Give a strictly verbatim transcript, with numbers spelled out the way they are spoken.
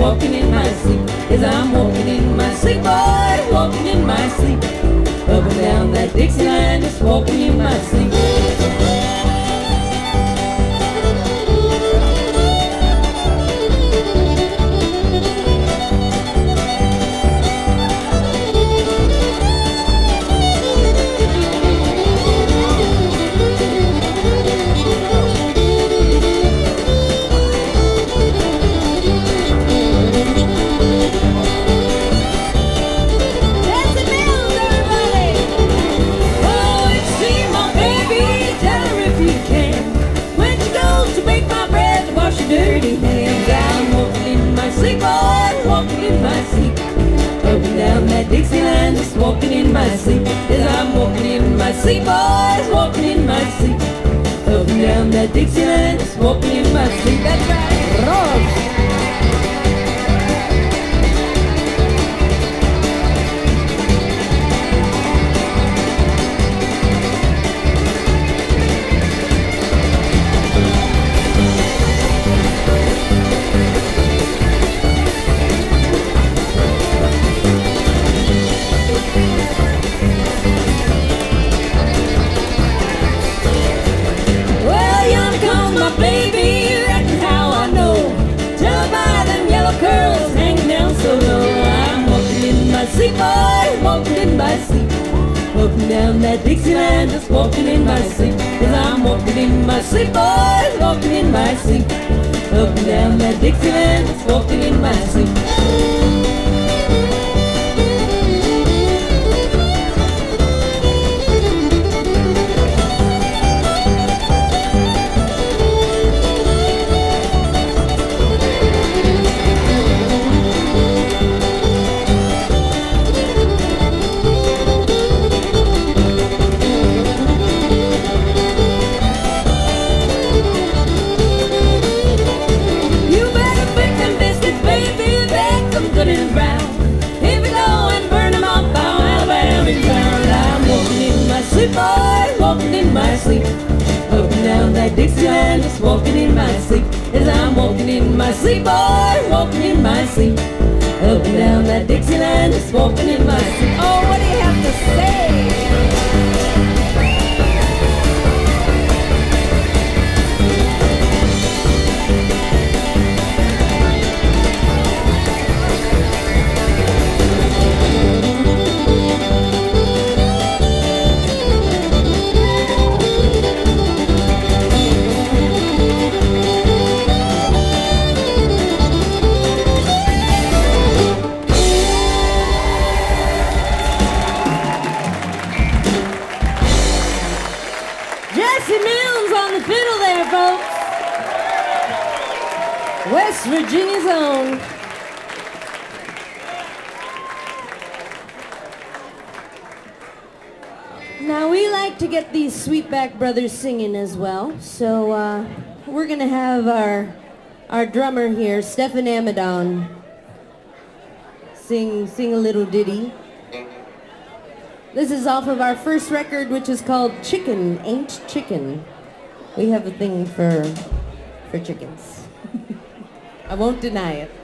walking in my sleep. As I'm walking in my sleep, boys, walking in my sleep. Up and down that Dixieland, just walking in my sleep. Dirty hands, I'm walking in my sleep, boys, walking in my sleep. Up and down that Dixieland, just walking in my sleep. As I'm walking in my sleep, boys, walking in my sleep. Up and down that Dixieland, just walking in my sleep. That's right, Rose. Baby, reckon how I know. Tell by them yellow curls hanging down so low. I'm walking in my sleep, boys, walking in my sleep. Walking down that Dixieland, just walking in my sleep. As I'm walking in my sleep, boys, walking in my sleep. Up and down that Dixieland, just walking in my sleep. Boys, walking in my sleep. Up and down that Dixieland, just walking in my sleep. As I'm walking in my sleep, boys, walking in my sleep. Up and down that Dixieland, just walking in my sleep. Oh, what do you have to say? West Virginia's own. Now we like to get these Sweetback Brothers singing as well, so uh, we're gonna have our our drummer here, Stephen Amadon, sing sing a little ditty. This is off of our first record, which is called Chicken Ain't Chicken. We have a thing for for chickens. I won't deny it.